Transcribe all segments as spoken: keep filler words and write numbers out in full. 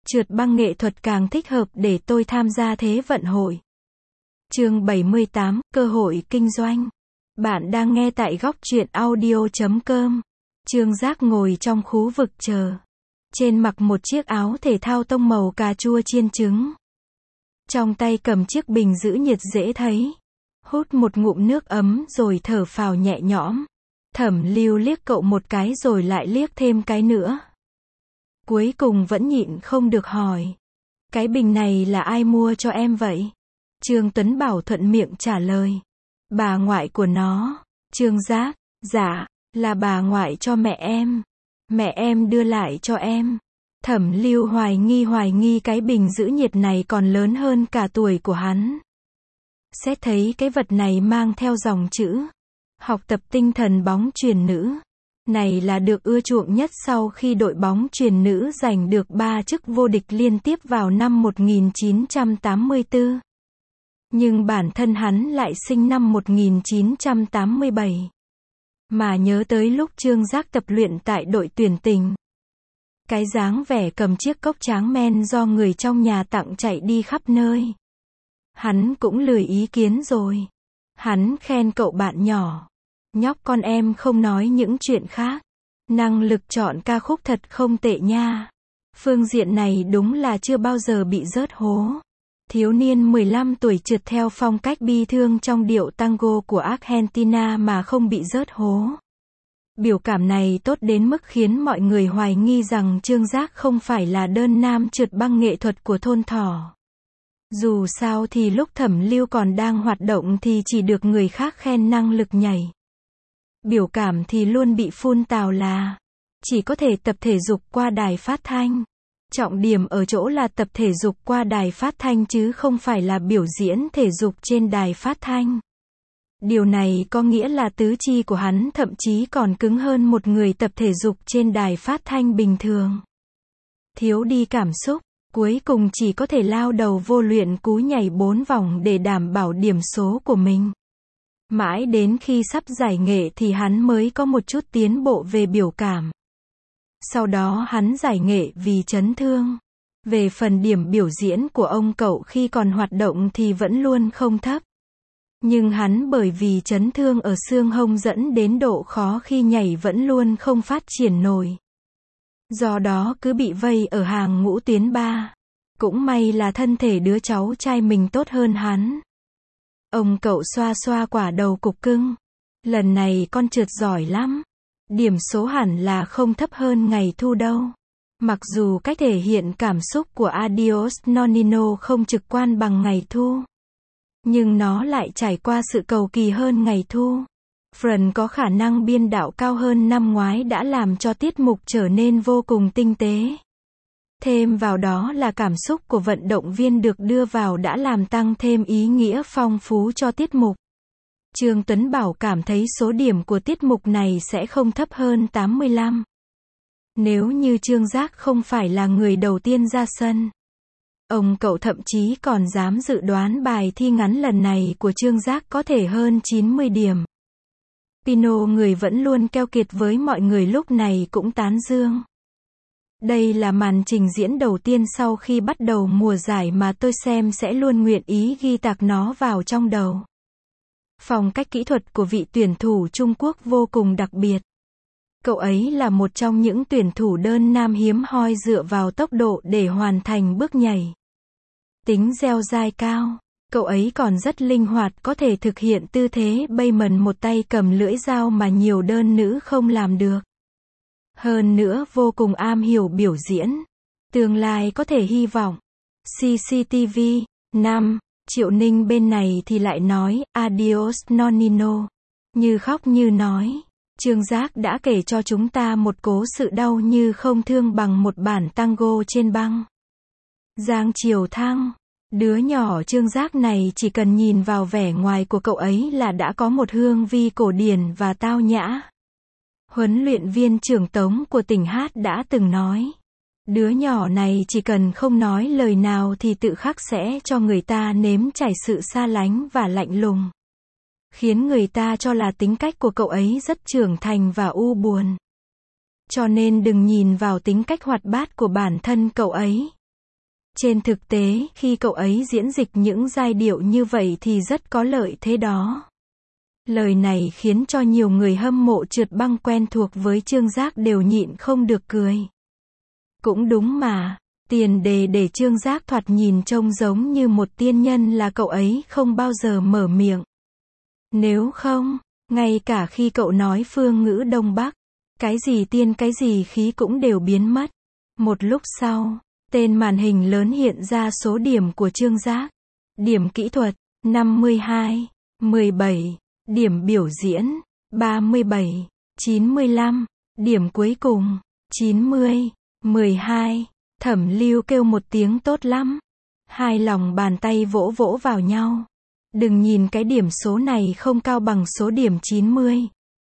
Trượt băng nghệ thuật càng thích hợp để tôi tham gia Thế vận hội. Chương bảy mươi tám, cơ hội kinh doanh. Bạn đang nghe tại góc truyện audio chấm com. Trương Giác ngồi trong khu vực chờ. Trên mặc một chiếc áo thể thao tông màu cà chua chiên trứng. Trong tay cầm chiếc bình giữ nhiệt dễ thấy. Hút một ngụm nước ấm rồi thở phào nhẹ nhõm. Thẩm Lưu liếc cậu một cái rồi lại liếc thêm cái nữa. Cuối cùng vẫn nhịn không được hỏi. Cái bình này là ai mua cho em vậy? Trương Tuấn Bảo thuận miệng trả lời. Bà ngoại của nó. Trương Giác, dạ, là bà ngoại cho mẹ em. Mẹ em đưa lại cho em. Thẩm Lưu hoài nghi hoài nghi cái bình giữ nhiệt này còn lớn hơn cả tuổi của hắn. Xét thấy cái vật này mang theo dòng chữ học tập tinh thần bóng chuyền nữ. Này là được ưa chuộng nhất sau khi đội bóng chuyền nữ giành được ba chức vô địch liên tiếp vào năm một nghìn chín trăm tám mươi tư. Nhưng bản thân hắn lại sinh năm một nghìn chín trăm tám mươi bảy. Mà nhớ tới lúc Trương Giác tập luyện tại đội tuyển tỉnh. Cái dáng vẻ cầm chiếc cốc tráng men do người trong nhà tặng chạy đi khắp nơi. Hắn cũng lười ý kiến rồi. Hắn khen cậu bạn nhỏ. Nhóc con em không nói những chuyện khác. Năng lực chọn ca khúc thật không tệ nha. Phương diện này đúng là chưa bao giờ bị rớt hố. Thiếu niên mười lăm tuổi trượt theo phong cách bi thương trong điệu tango của Argentina mà không bị rớt hố. Biểu cảm này tốt đến mức khiến mọi người hoài nghi rằng Trương Giác không phải là đơn nam trượt băng nghệ thuật của thôn Thỏ. Dù sao thì lúc Thẩm Lưu còn đang hoạt động thì chỉ được người khác khen năng lực nhảy. Biểu cảm thì luôn bị phun tào là chỉ có thể tập thể dục qua đài phát thanh. Trọng điểm ở chỗ là tập thể dục qua đài phát thanh chứ không phải là biểu diễn thể dục trên đài phát thanh. Điều này có nghĩa là tứ chi của hắn thậm chí còn cứng hơn một người tập thể dục trên đài phát thanh bình thường. Thiếu đi cảm xúc, cuối cùng chỉ có thể lao đầu vô luyện cú nhảy bốn vòng để đảm bảo điểm số của mình. Mãi đến khi sắp giải nghệ thì hắn mới có một chút tiến bộ về biểu cảm. Sau đó hắn giải nghệ vì chấn thương. Về phần điểm biểu diễn của ông cậu khi còn hoạt động thì vẫn luôn không thấp. Nhưng hắn bởi vì chấn thương ở xương hông dẫn đến độ khó khi nhảy vẫn luôn không phát triển nổi. Do đó cứ bị vây ở hàng ngũ tuyến ba. Cũng may là thân thể đứa cháu trai mình tốt hơn hắn. Ông cậu xoa xoa quả đầu cục cưng. Lần này con trượt giỏi lắm. Điểm số hẳn là không thấp hơn ngày thu đâu. Mặc dù cách thể hiện cảm xúc của Adios Nonino không trực quan bằng ngày thu. Nhưng nó lại trải qua sự cầu kỳ hơn ngày thu. Phần có khả năng biên đạo cao hơn năm ngoái đã làm cho tiết mục trở nên vô cùng tinh tế. Thêm vào đó là cảm xúc của vận động viên được đưa vào đã làm tăng thêm ý nghĩa phong phú cho tiết mục. Trương Tuấn Bảo cảm thấy số điểm của tiết mục này sẽ không thấp hơn tám mươi lăm. Nếu như Trương Giác không phải là người đầu tiên ra sân. Ông cậu thậm chí còn dám dự đoán bài thi ngắn lần này của Trương Giác có thể hơn chín mươi điểm. Pino người vẫn luôn keo kiệt với mọi người lúc này cũng tán dương. Đây là màn trình diễn đầu tiên sau khi bắt đầu mùa giải mà tôi xem sẽ luôn nguyện ý ghi tạc nó vào trong đầu. Phong cách kỹ thuật của vị tuyển thủ Trung Quốc vô cùng đặc biệt. Cậu ấy là một trong những tuyển thủ đơn nam hiếm hoi dựa vào tốc độ để hoàn thành bước nhảy. Tính dẻo dai cao. Cậu ấy còn rất linh hoạt có thể thực hiện tư thế Bayman một tay cầm lưỡi dao mà nhiều đơn nữ không làm được. Hơn nữa vô cùng am hiểu biểu diễn. Tương lai có thể hy vọng. xê xê tê vê. năm. Triệu Ninh bên này thì lại nói, Adios Nonino. Như khóc như nói. Trương Giác đã kể cho chúng ta một cố sự đau như không thương bằng một bản tango trên băng. Giang Triều Thăng. Đứa nhỏ Trương Giác này chỉ cần nhìn vào vẻ ngoài của cậu ấy là đã có một hương vi cổ điển và tao nhã. Huấn luyện viên trưởng Tống của tỉnh Hát đã từng nói. Đứa nhỏ này chỉ cần không nói lời nào thì tự khắc sẽ cho người ta nếm trải sự xa lánh và lạnh lùng. Khiến người ta cho là tính cách của cậu ấy rất trưởng thành và u buồn. Cho nên đừng nhìn vào tính cách hoạt bát của bản thân cậu ấy. Trên thực tế, khi cậu ấy diễn dịch những giai điệu như vậy thì rất có lợi thế đó. Lời này khiến cho nhiều người hâm mộ trượt băng quen thuộc với Trương Giác đều nhịn không được cười. Cũng đúng mà, tiền đề để Trương Giác thoạt nhìn trông giống như một tiên nhân là cậu ấy không bao giờ mở miệng. Nếu không, ngay cả khi cậu nói phương ngữ Đông Bắc, cái gì tiên cái gì khí cũng đều biến mất. Một lúc sau, tên màn hình lớn hiện ra số điểm của Trương Giác. Điểm kỹ thuật, năm mươi hai, mười bảy. Điểm biểu diễn, ba mươi bảy, chín mươi lăm. Điểm cuối cùng, chín mươi, mười hai. Thẩm Lưu kêu một tiếng tốt lắm. Hai lòng bàn tay vỗ vỗ vào nhau. Đừng nhìn cái điểm số này không cao bằng số điểm chín mươi.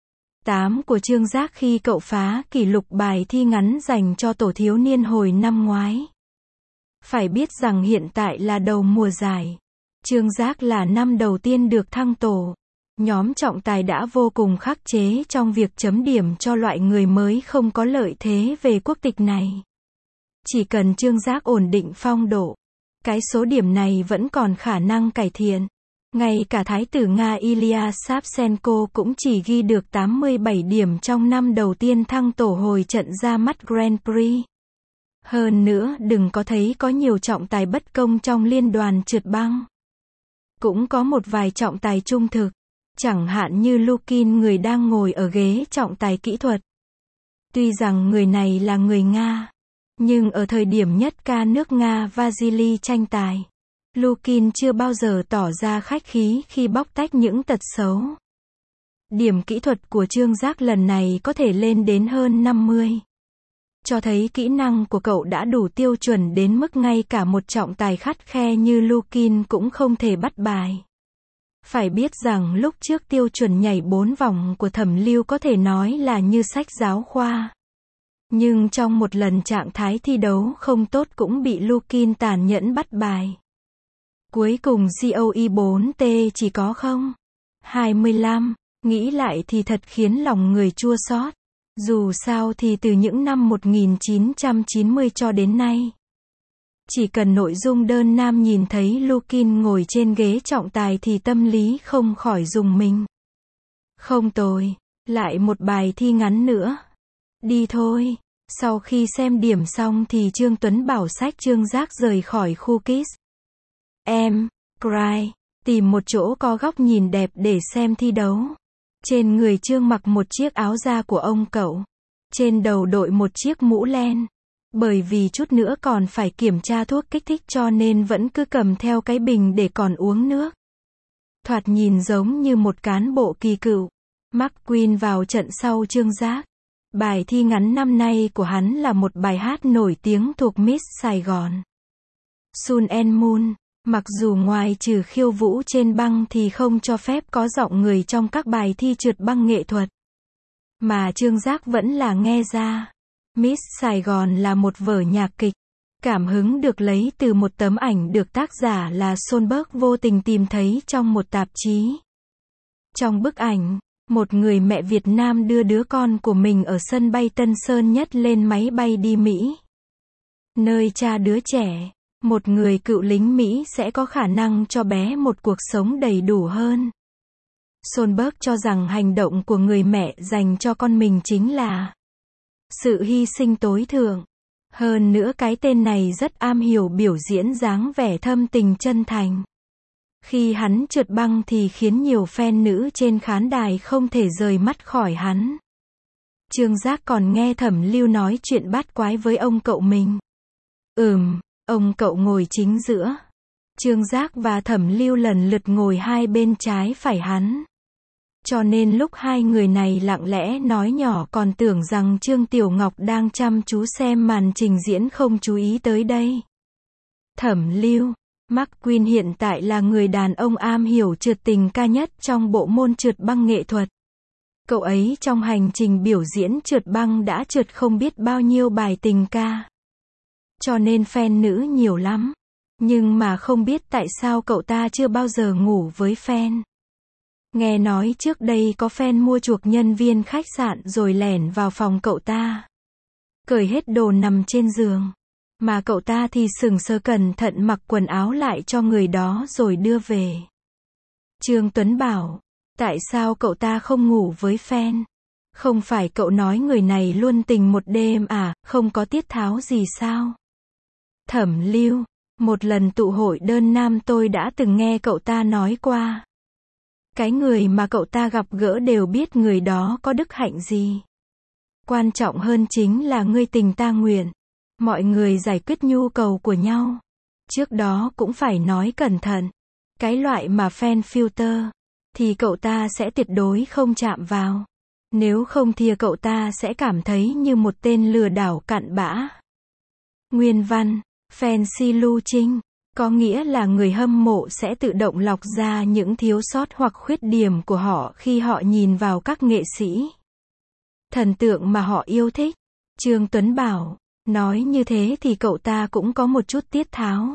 tám của Trương Giác khi cậu phá kỷ lục bài thi ngắn dành cho tổ thiếu niên hồi năm ngoái. Phải biết rằng hiện tại là đầu mùa giải. Trương Giác là năm đầu tiên được thăng tổ. Nhóm trọng tài đã vô cùng khắc chế trong việc chấm điểm cho loại người mới không có lợi thế về quốc tịch này. Chỉ cần Trương Giác ổn định phong độ, cái số điểm này vẫn còn khả năng cải thiện. Ngay cả Thái tử Nga Ilya Savchenko cũng chỉ ghi được tám mươi bảy điểm trong năm đầu tiên thăng tổ hồi trận ra mắt Grand Prix. Hơn nữa, đừng có thấy có nhiều trọng tài bất công trong liên đoàn trượt băng. Cũng có một vài trọng tài trung thực, chẳng hạn như Lukin, người đang ngồi ở ghế trọng tài kỹ thuật. Tuy rằng người này là người Nga, nhưng ở thời điểm nhất ca nước Nga Vasily tranh tài, Lukin chưa bao giờ tỏ ra khách khí khi bóc tách những tật xấu. Điểm kỹ thuật của Trương Giác lần này có thể lên đến hơn năm mươi. Cho thấy kỹ năng của cậu đã đủ tiêu chuẩn đến mức ngay cả một trọng tài khắt khe như Lukin cũng không thể bắt bài. Phải biết rằng lúc trước tiêu chuẩn nhảy bốn vòng của Thẩm Lưu có thể nói là như sách giáo khoa. Nhưng trong một lần trạng thái thi đấu không tốt cũng bị Lukin tàn nhẫn bắt bài. Cuối cùng giê o e bốn T chỉ có không hai mươi lăm, nghĩ lại thì thật khiến lòng người chua xót. Dù sao thì từ những năm một nghìn chín trăm chín mươi cho đến nay, chỉ cần nội dung đơn nam nhìn thấy Lukin ngồi trên ghế trọng tài thì tâm lý không khỏi rùng mình. Không tồi, lại một bài thi ngắn nữa. Đi thôi. Sau khi xem điểm xong thì Trương Tuấn bảo xách Trương Giác rời khỏi khu kids. Em, cry, tìm một chỗ có góc nhìn đẹp để xem thi đấu. Trên người Trương mặc một chiếc áo da của ông cậu. Trên đầu đội một chiếc mũ len. Bởi vì chút nữa còn phải kiểm tra thuốc kích thích cho nên vẫn cứ cầm theo cái bình để còn uống nước. Thoạt nhìn giống như một cán bộ kỳ cựu. McQueen vào trận sau Trương Giác. Bài thi ngắn năm nay của hắn là một bài hát nổi tiếng thuộc Miss Sài Gòn. Sun and Moon. Mặc dù ngoài trừ khiêu vũ trên băng thì không cho phép có giọng người trong các bài thi trượt băng nghệ thuật. Mà Trương Giác vẫn là nghe ra. Miss Sài Gòn là một vở nhạc kịch. Cảm hứng được lấy từ một tấm ảnh được tác giả là Solberg vô tình tìm thấy trong một tạp chí. Trong bức ảnh, một người mẹ Việt Nam đưa đứa con của mình ở sân bay Tân Sơn Nhất lên máy bay đi Mỹ. Nơi cha đứa trẻ, một người cựu lính Mỹ sẽ có khả năng cho bé một cuộc sống đầy đủ hơn. Solberg cho rằng hành động của người mẹ dành cho con mình chính là sự hy sinh tối thượng. Hơn nữa cái tên này rất am hiểu biểu diễn dáng vẻ thâm tình chân thành. Khi hắn trượt băng thì khiến nhiều fan nữ trên khán đài không thể rời mắt khỏi hắn. Trương Giác còn nghe Thẩm Lưu nói chuyện bát quái với ông cậu mình. Ừm, ông cậu ngồi chính giữa. Trương Giác và Thẩm Lưu lần lượt ngồi hai bên trái phải hắn. Cho nên lúc hai người này lặng lẽ nói nhỏ còn tưởng rằng Trương Tiểu Ngọc đang chăm chú xem màn trình diễn không chú ý tới đây. Thẩm Lưu, McQueen hiện tại là người đàn ông am hiểu trượt tình ca nhất trong bộ môn trượt băng nghệ thuật. Cậu ấy trong hành trình biểu diễn trượt băng đã trượt không biết bao nhiêu bài tình ca. Cho nên fan nữ nhiều lắm. Nhưng mà không biết tại sao cậu ta chưa bao giờ ngủ với fan. Nghe nói trước đây có fan mua chuộc nhân viên khách sạn rồi lẻn vào phòng cậu ta. Cởi hết đồ nằm trên giường. Mà cậu ta thì sừng sờ cẩn thận mặc quần áo lại cho người đó rồi đưa về. Trương Tuấn bảo, tại sao cậu ta không ngủ với fan? Không phải cậu nói người này luôn tình một đêm à, không có tiết tháo gì sao? Thẩm Lưu, một lần tụ hội đơn nam tôi đã từng nghe cậu ta nói qua. Cái người mà cậu ta gặp gỡ đều biết người đó có đức hạnh gì. Quan trọng hơn chính là ngươi tình ta nguyện. Mọi người giải quyết nhu cầu của nhau. Trước đó cũng phải nói cẩn thận. Cái loại mà fan filter, thì cậu ta sẽ tuyệt đối không chạm vào. Nếu không thì cậu ta sẽ cảm thấy như một tên lừa đảo cặn bã. Nguyên văn, fan si lưu trinh, có nghĩa là người hâm mộ sẽ tự động lọc ra những thiếu sót hoặc khuyết điểm của họ khi họ nhìn vào các nghệ sĩ, thần tượng mà họ yêu thích. Trương Tuấn bảo, nói như thế thì cậu ta cũng có một chút tiết tháo.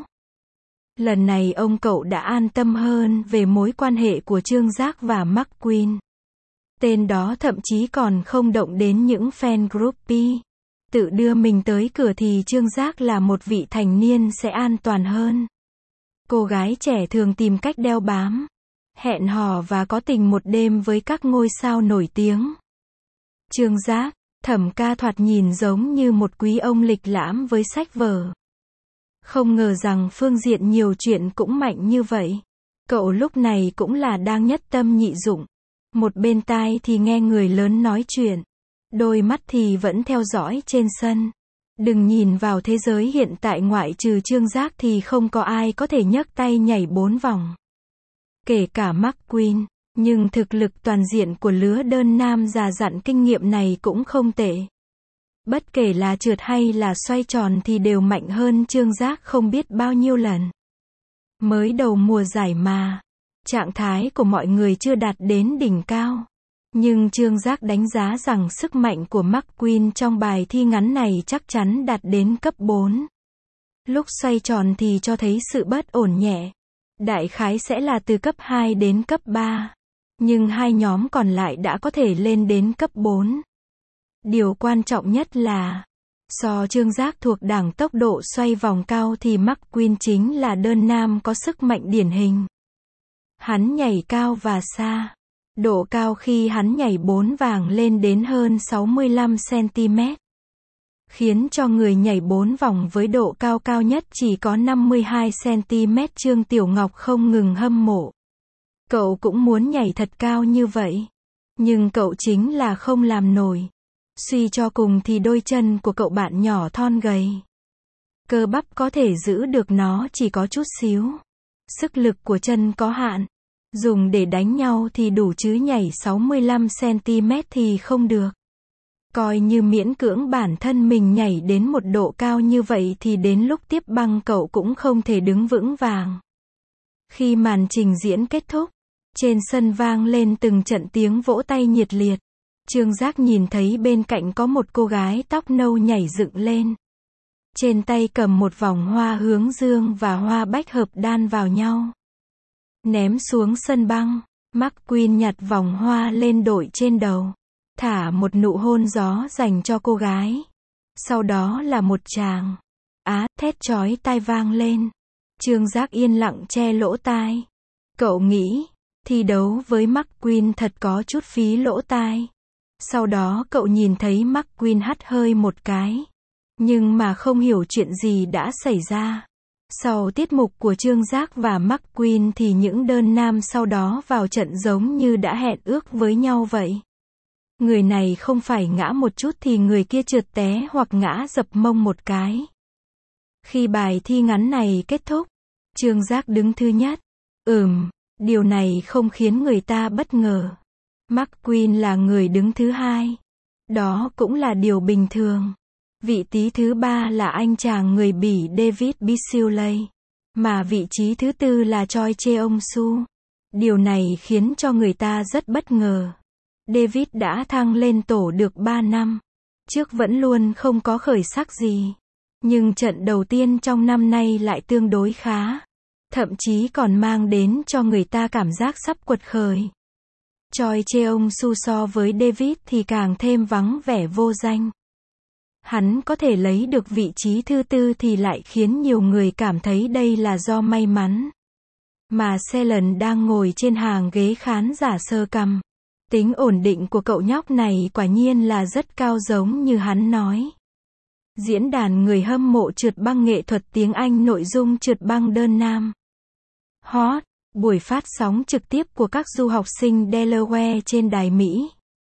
Lần này ông cậu đã an tâm hơn về mối quan hệ của Trương Giác và McQueen. Tên đó thậm chí còn không động đến những fan groupie. Tự đưa mình tới cửa thì Trương Giác là một vị thành niên sẽ an toàn hơn. Cô gái trẻ thường tìm cách đeo bám, hẹn hò và có tình một đêm với các ngôi sao nổi tiếng. Trương Giác, Thẩm ca thoạt nhìn giống như một quý ông lịch lãm với sách vở. Không ngờ rằng phương diện nhiều chuyện cũng mạnh như vậy. Cậu lúc này cũng là đang nhất tâm nhị dụng. Một bên tai thì nghe người lớn nói chuyện, đôi mắt thì vẫn theo dõi trên sân. Đừng nhìn vào thế giới hiện tại ngoại trừ Trương Giác thì không có ai có thể nhấc tay nhảy bốn vòng. Kể cả McQueen, nhưng thực lực toàn diện của lứa đơn nam già dặn kinh nghiệm này cũng không tệ. Bất kể là trượt hay là xoay tròn thì đều mạnh hơn Trương Giác không biết bao nhiêu lần. Mới đầu mùa giải mà, trạng thái của mọi người chưa đạt đến đỉnh cao. Nhưng Trương Giác đánh giá rằng sức mạnh của McQueen trong bài thi ngắn này chắc chắn đạt đến cấp bốn. Lúc xoay tròn thì cho thấy sự bất ổn nhẹ. Đại khái sẽ là từ cấp hai đến cấp ba. Nhưng hai nhóm còn lại đã có thể lên đến cấp bốn. Điều quan trọng nhất là, so Trương Giác thuộc đảng tốc độ xoay vòng cao thì McQueen chính là đơn nam có sức mạnh điển hình. Hắn nhảy cao và xa. Độ cao khi hắn nhảy bốn vàng lên đến hơn sáu mươi lăm xăng-ti-mét. Khiến cho người nhảy bốn vòng với độ cao cao nhất chỉ có năm mươi hai xăng-ti-mét. Trương Tiểu Ngọc không ngừng hâm mộ. Cậu cũng muốn nhảy thật cao như vậy. Nhưng cậu chính là không làm nổi. Suy cho cùng thì đôi chân của cậu bạn nhỏ thon gầy. Cơ bắp có thể giữ được nó chỉ có chút xíu. Sức lực của chân có hạn. Dùng để đánh nhau thì đủ chứ nhảy sáu mươi lăm xăng-ti-mét thì không được. Coi như miễn cưỡng bản thân mình nhảy đến một độ cao như vậy thì đến lúc tiếp băng cậu cũng không thể đứng vững vàng. Khi màn trình diễn kết thúc, trên sân vang lên từng trận tiếng vỗ tay nhiệt liệt. Trương Giác nhìn thấy bên cạnh có một cô gái tóc nâu nhảy dựng lên. Trên tay cầm một vòng hoa hướng dương và hoa bách hợp đan vào nhau. Ném xuống sân băng, McQueen nhặt vòng hoa lên đội trên đầu. Thả một nụ hôn gió dành cho cô gái. Sau đó là một tràng. Á, thét chói tai vang lên. Trương Giác yên lặng che lỗ tai. Cậu nghĩ, thi đấu với McQueen thật có chút phí lỗ tai. Sau đó cậu nhìn thấy McQueen hắt hơi một cái. Nhưng mà không hiểu chuyện gì đã xảy ra. Sau tiết mục của Trương Giác và McQueen thì những đơn nam sau đó vào trận giống như đã hẹn ước với nhau vậy. Người này không phải ngã một chút thì người kia trượt té hoặc ngã dập mông một cái. Khi bài thi ngắn này kết thúc, Trương Giác đứng thứ nhất. Ừm, điều này không khiến người ta bất ngờ. McQueen là người đứng thứ hai. Đó cũng là điều bình thường. Vị trí thứ ba là anh chàng người Bỉ David Bisley. Mà vị trí thứ tư là Choi Cheong-su. Điều này khiến cho người ta rất bất ngờ. David đã thăng lên tổ được ba năm. Trước vẫn luôn không có khởi sắc gì. Nhưng trận đầu tiên trong năm nay lại tương đối khá. Thậm chí còn mang đến cho người ta cảm giác sắp quật khởi. Choi Cheong-su so với David thì càng thêm vắng vẻ vô danh. Hắn có thể lấy được vị trí thứ tư thì lại khiến nhiều người cảm thấy đây là do may mắn. Mà Selen đang ngồi trên hàng ghế khán giả sơ cằm. Tính ổn định của cậu nhóc này quả nhiên là rất cao giống như hắn nói. Diễn đàn người hâm mộ trượt băng nghệ thuật tiếng Anh nội dung trượt băng đơn nam. Hot, buổi phát sóng trực tiếp của các du học sinh Delaware trên đài Mỹ.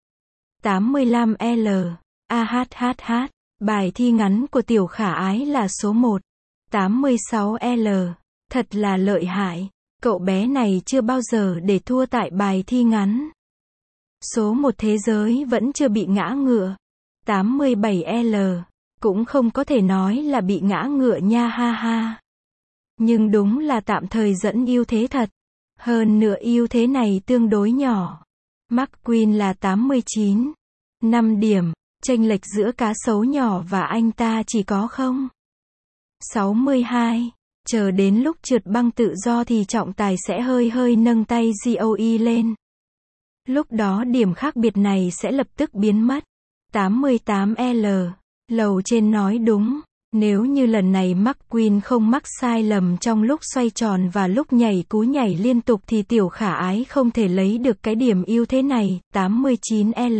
tám mươi lăm L. A H H H. Bài thi ngắn của Tiểu Khả Ái là số một. tám mươi sáu L. Thật là lợi hại. Cậu bé này chưa bao giờ để thua tại bài thi ngắn. Số một thế giới vẫn chưa bị ngã ngựa. tám mươi bảy L. Cũng không có thể nói là bị ngã ngựa nha ha ha. Nhưng đúng là tạm thời dẫn ưu thế thật. Hơn nữa ưu thế này tương đối nhỏ. McQueen là tám mươi chín. năm điểm. Chênh lệch giữa cá sấu nhỏ và anh ta chỉ có không. sáu mươi hai. Chờ đến lúc trượt băng tự do thì trọng tài sẽ hơi hơi nâng tay giê o e lên. Lúc đó điểm khác biệt này sẽ lập tức biến mất. tám mươi tám L. Lầu trên nói đúng. Nếu như lần này McQueen không mắc sai lầm trong lúc xoay tròn và lúc nhảy cú nhảy liên tục thì Tiểu Khả Ái không thể lấy được cái điểm ưu thế này. tám mươi chín L.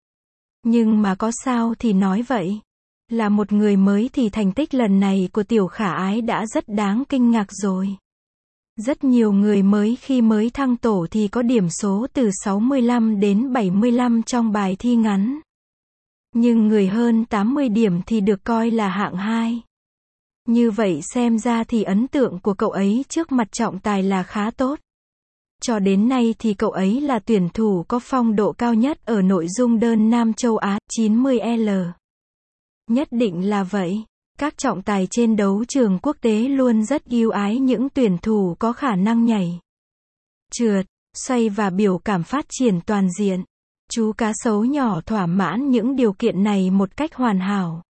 Nhưng mà có sao thì nói vậy. Là một người mới thì thành tích lần này của Tiểu Khả Ái đã rất đáng kinh ngạc rồi. Rất nhiều người mới khi mới thăng tổ thì có điểm số từ sáu mươi lăm đến bảy mươi lăm trong bài thi ngắn. Nhưng người hơn tám mươi điểm thì được coi là hạng hai. Như vậy xem ra thì ấn tượng của cậu ấy trước mặt trọng tài là khá tốt. Cho đến nay thì cậu ấy là tuyển thủ có phong độ cao nhất ở nội dung đơn nam châu Á, chín mươi L. Nhất định là vậy. Các trọng tài trên đấu trường quốc tế luôn rất yêu ái những tuyển thủ có khả năng nhảy, trượt, xoay và biểu cảm phát triển toàn diện. Chú cá sấu nhỏ thỏa mãn những điều kiện này một cách hoàn hảo.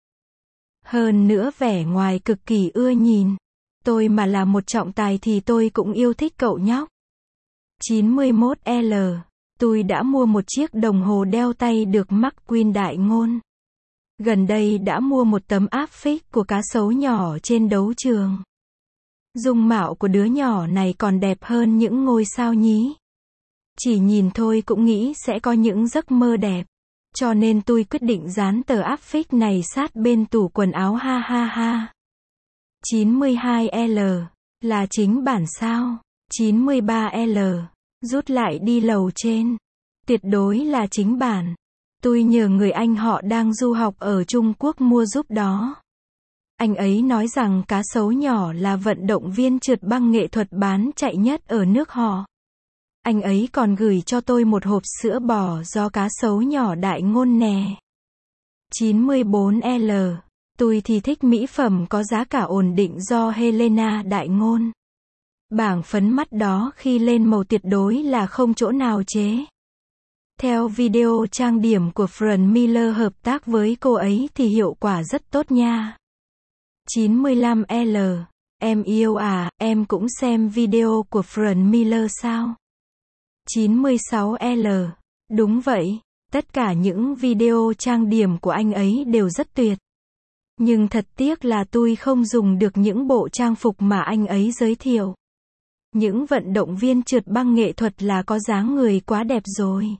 Hơn nữa vẻ ngoài cực kỳ ưa nhìn. Tôi mà là một trọng tài thì tôi cũng yêu thích cậu nhóc. chín mươi mốt L. Tôi đã mua một chiếc đồng hồ đeo tay được McQueen đại ngôn. Gần đây đã mua một tấm áp phích của cá sấu nhỏ trên đấu trường. Dung mạo của đứa nhỏ này còn đẹp hơn những ngôi sao nhí. Chỉ nhìn thôi cũng nghĩ sẽ có những giấc mơ đẹp. Cho nên tôi quyết định dán tờ áp phích này sát bên tủ quần áo ha ha ha. chín mươi hai L. Là chính bản sao. chín mươi ba L. Rút lại đi lầu trên. Tuyệt đối là chính bản. Tôi nhờ người anh họ đang du học ở Trung Quốc mua giúp đó. Anh ấy nói rằng cá sấu nhỏ là vận động viên trượt băng nghệ thuật bán chạy nhất ở nước họ. Anh ấy còn gửi cho tôi một hộp sữa bò do cá sấu nhỏ đại ngôn nè. chín mươi bốn L. Tôi thì thích mỹ phẩm có giá cả ổn định do Helena đại ngôn. Bảng phấn mắt đó khi lên màu tuyệt đối là không chỗ nào chế. Theo video trang điểm của Fran Miller hợp tác với cô ấy thì hiệu quả rất tốt nha. chín mươi lăm L. Em yêu à, em cũng xem video của Fran Miller sao? chín mươi sáu L. Đúng vậy, tất cả những video trang điểm của anh ấy đều rất tuyệt. Nhưng thật tiếc là tôi không dùng được những bộ trang phục mà anh ấy giới thiệu. Những vận động viên trượt băng nghệ thuật là có dáng người quá đẹp rồi.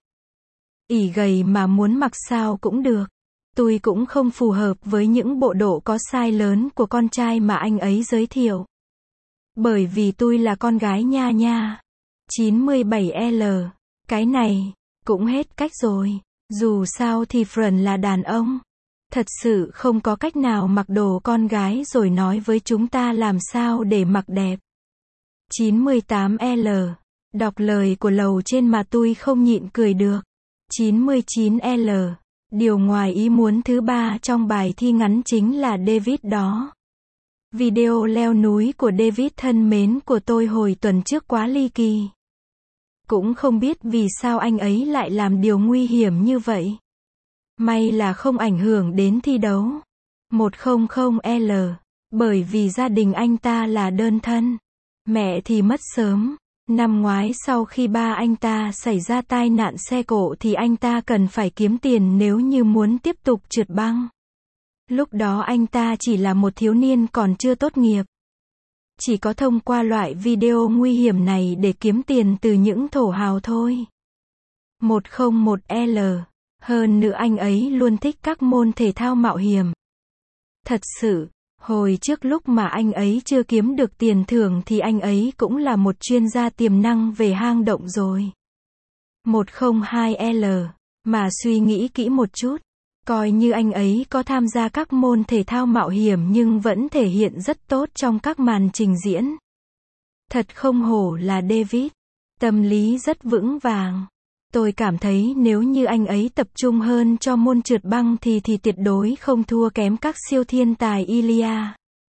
Ỉ gầy mà muốn mặc sao cũng được. Tôi cũng không phù hợp với những bộ đồ có size lớn của con trai mà anh ấy giới thiệu. Bởi vì tôi là con gái nha nha. chín mươi bảy L. Cái này, cũng hết cách rồi. Dù sao thì Fran là đàn ông. Thật sự không có cách nào mặc đồ con gái rồi nói với chúng ta làm sao để mặc đẹp. chín mươi tám L. Đọc lời của lầu trên mà tôi không nhịn cười được. chín mươi chín L. Điều ngoài ý muốn thứ ba trong bài thi ngắn chính là David đó. Video leo núi của David thân mến của tôi hồi tuần trước quá ly kỳ. Cũng không biết vì sao anh ấy lại làm điều nguy hiểm như vậy. May là không ảnh hưởng đến thi đấu. một trăm L. Bởi vì gia đình anh ta là đơn thân. Mẹ thì mất sớm. Năm ngoái sau khi ba anh ta xảy ra tai nạn xe cộ thì anh ta cần phải kiếm tiền nếu như muốn tiếp tục trượt băng. Lúc đó anh ta chỉ là một thiếu niên còn chưa tốt nghiệp. Chỉ có thông qua loại video nguy hiểm này để kiếm tiền từ những thổ hào thôi. một không một L. Hơn nữa anh ấy luôn thích các môn thể thao mạo hiểm. Thật sự, hồi trước lúc mà anh ấy chưa kiếm được tiền thưởng thì anh ấy cũng là một chuyên gia tiềm năng về hang động rồi. một không hai L. Mà suy nghĩ kỹ một chút, coi như anh ấy có tham gia các môn thể thao mạo hiểm nhưng vẫn thể hiện rất tốt trong các màn trình diễn. Thật không hổ là David. Tâm lý rất vững vàng. Tôi cảm thấy nếu như anh ấy tập trung hơn cho môn trượt băng thì thì tuyệt đối không thua kém các siêu thiên tài Ilya,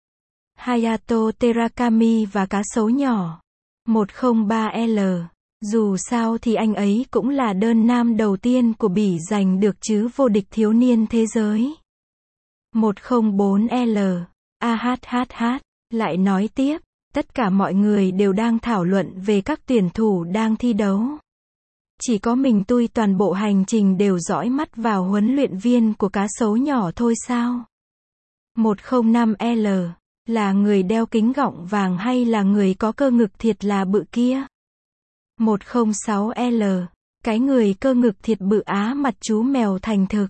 Hayato Terakami và cá sấu nhỏ. một không ba L. Dù sao thì anh ấy cũng là đơn nam đầu tiên của Bỉ giành được chức vô địch thiếu niên thế giới. một không bốn L. AHHH. Lại nói tiếp, tất cả mọi người đều đang thảo luận về các tuyển thủ đang thi đấu. Chỉ có mình tôi toàn bộ hành trình đều dõi mắt vào huấn luyện viên của cá sấu nhỏ thôi sao? một không năm L. Là người đeo kính gọng vàng hay là người có cơ ngực thiệt là bự kia? một không sáu L. Cái người cơ ngực thiệt bự á mặt chú mèo thành thực.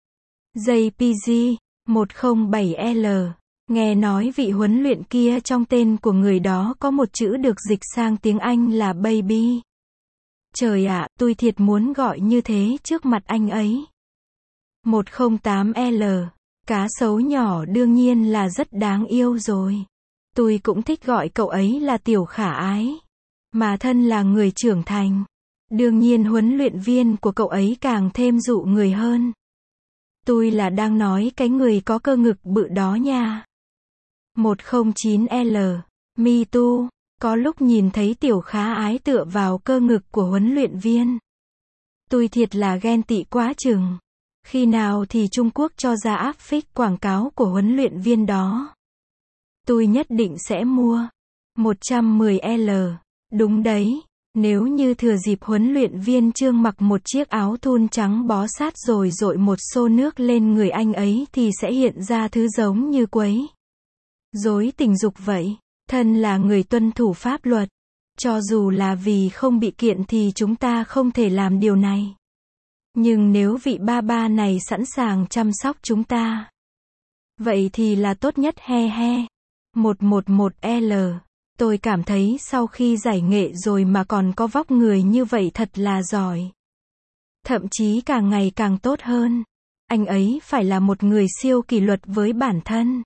gi pê giê. một không bảy L. Nghe nói vị huấn luyện kia trong tên của người đó có một chữ được dịch sang tiếng Anh là baby. Trời ạ, tôi thiệt muốn gọi như thế trước mặt anh ấy. một không tám L. Cá sấu nhỏ đương nhiên là rất đáng yêu rồi. Tôi cũng thích gọi cậu ấy là tiểu khả ái. Mà thân là người trưởng thành. Đương nhiên huấn luyện viên của cậu ấy càng thêm dụ người hơn. Tôi là đang nói cái người có cơ ngực bự đó nha. một không chín L. Me too. Có lúc nhìn thấy tiểu khả ái tựa vào cơ ngực của huấn luyện viên. Tôi thiệt là ghen tị quá chừng. Khi nào thì Trung Quốc cho ra áp phích quảng cáo của huấn luyện viên đó. Tôi nhất định sẽ mua. một trăm mười L. Đúng đấy, nếu như thừa dịp huấn luyện viên Trương mặc một chiếc áo thun trắng bó sát rồi dội một xô nước lên người anh ấy thì sẽ hiện ra thứ giống như quấy rối tình dục vậy. Thân là người tuân thủ pháp luật. Cho dù là vì không bị kiện thì chúng ta không thể làm điều này. Nhưng nếu vị ba ba này sẵn sàng chăm sóc chúng ta, vậy thì là tốt nhất he he. một một một L. Tôi cảm thấy sau khi giải nghệ rồi mà còn có vóc người như vậy thật là giỏi. Thậm chí càng ngày càng tốt hơn. Anh ấy phải là một người siêu kỷ luật với bản thân.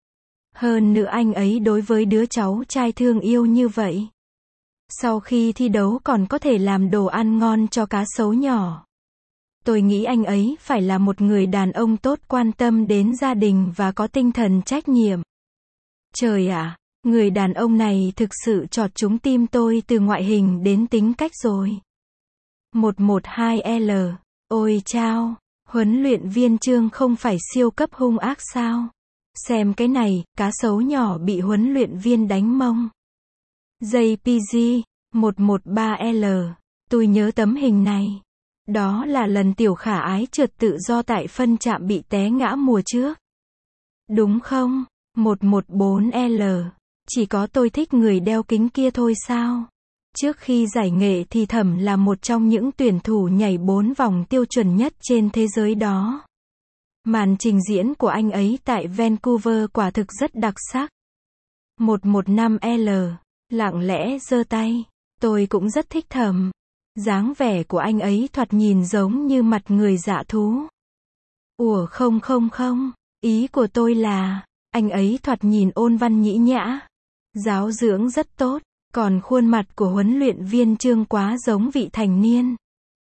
Hơn nữa anh ấy đối với đứa cháu trai thương yêu như vậy. Sau khi thi đấu còn có thể làm đồ ăn ngon cho cá sấu nhỏ. Tôi nghĩ anh ấy phải là một người đàn ông tốt quan tâm đến gia đình và có tinh thần trách nhiệm. Trời ạ, người đàn ông này thực sự chọt trúng tim tôi từ ngoại hình đến tính cách rồi. một một hai L. Ôi chao, huấn luyện viên Trương không phải siêu cấp hung ác sao? Xem cái này, cá sấu nhỏ bị huấn luyện viên đánh mông. gi pê giê. một một ba L. Tôi nhớ tấm hình này. Đó là lần tiểu khả ái trượt tự do tại phân trạm bị té ngã mùa trước. Đúng không? một một bốn L. Chỉ có tôi thích người đeo kính kia thôi sao? Trước khi giải nghệ thì Thẩm là một trong những tuyển thủ nhảy bốn vòng tiêu chuẩn nhất trên thế giới đó. Màn trình diễn của anh ấy tại Vancouver quả thực rất đặc sắc. một một năm L. Lặng lẽ giơ tay. Tôi cũng rất thích Thẩm. Dáng vẻ của anh ấy thoạt nhìn giống như mặt người dã thú. Ủa không không không, ý của tôi là, anh ấy thoạt nhìn ôn văn nhĩ nhã. Giáo dưỡng rất tốt, còn khuôn mặt của huấn luyện viên Trương quá giống vị thành niên.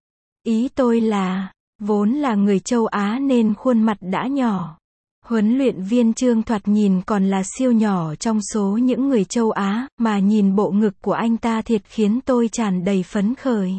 Ý tôi là, vốn là người châu Á nên khuôn mặt đã nhỏ. Huấn luyện viên Trương thoạt nhìn còn là siêu nhỏ trong số những người châu Á, mà nhìn bộ ngực của anh ta thiệt khiến tôi tràn đầy phấn khởi.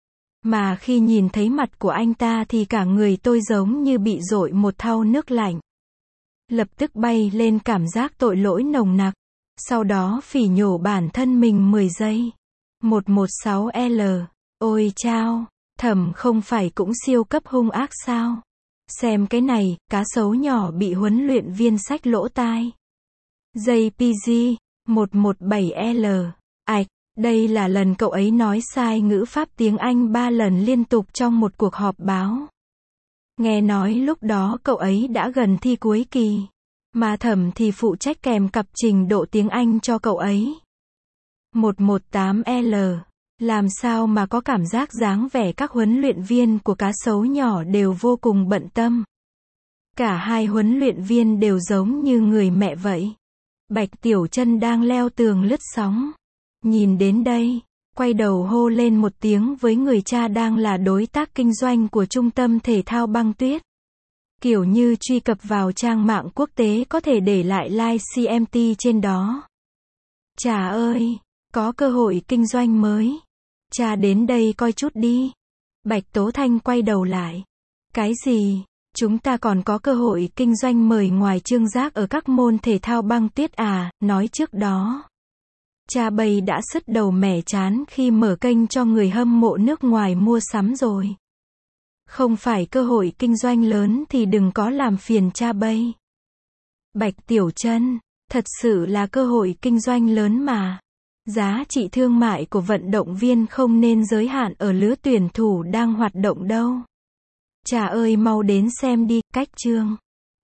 Mà khi nhìn thấy mặt của anh ta thì cả người tôi giống như bị dội một thau nước lạnh. Lập tức bay lên cảm giác tội lỗi nồng nặc. Sau đó phỉ nhổ bản thân mình mười giây. một một sáu L. Ôi chao, Thẩm không phải cũng siêu cấp hung ác sao? Xem cái này, cá sấu nhỏ bị huấn luyện viên xách lỗ tai. gi pê giê, một một bảy L. Ảch, đây là lần cậu ấy nói sai ngữ pháp tiếng Anh ba lần liên tục trong một cuộc họp báo. Nghe nói lúc đó cậu ấy đã gần thi cuối kỳ. Mà Thẩm thì phụ trách kèm cặp trình độ tiếng Anh cho cậu ấy. một một tám L. Làm sao mà có cảm giác dáng vẻ các huấn luyện viên của cá sấu nhỏ đều vô cùng bận tâm. Cả hai huấn luyện viên đều giống như người mẹ vậy. Bạch Tiểu Trân đang leo tường lướt sóng. Nhìn đến đây, quay đầu hô lên một tiếng với người cha đang là đối tác kinh doanh của trung tâm thể thao băng tuyết. Kiểu như truy cập vào trang mạng quốc tế có thể để lại like xê em tê trên đó. Chà ơi, có cơ hội kinh doanh mới. Cha đến đây coi chút đi. Bạch Tố Thanh quay đầu lại. Cái gì? Chúng ta còn có cơ hội kinh doanh mời ngoài Trương Giác ở các môn thể thao băng tuyết à, nói trước đó. Cha Bầy đã sứt đầu mẻ chán khi mở kênh cho người hâm mộ nước ngoài mua sắm rồi. Không phải cơ hội kinh doanh lớn thì đừng có làm phiền cha Bầy. Bạch Tiểu Trân, thật sự là cơ hội kinh doanh lớn mà. Giá trị thương mại của vận động viên không nên giới hạn ở lứa tuyển thủ đang hoạt động đâu. Cha ơi mau đến xem đi, cách chương.